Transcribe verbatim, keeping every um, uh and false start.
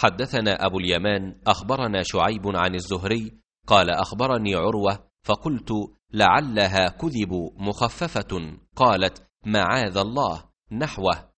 حدثنا أبو اليمان أخبرنا شعيب عن الزهري قال أخبرني عروة فقلت لعلها كذب مخففة، قالت معاذ الله، نحوه.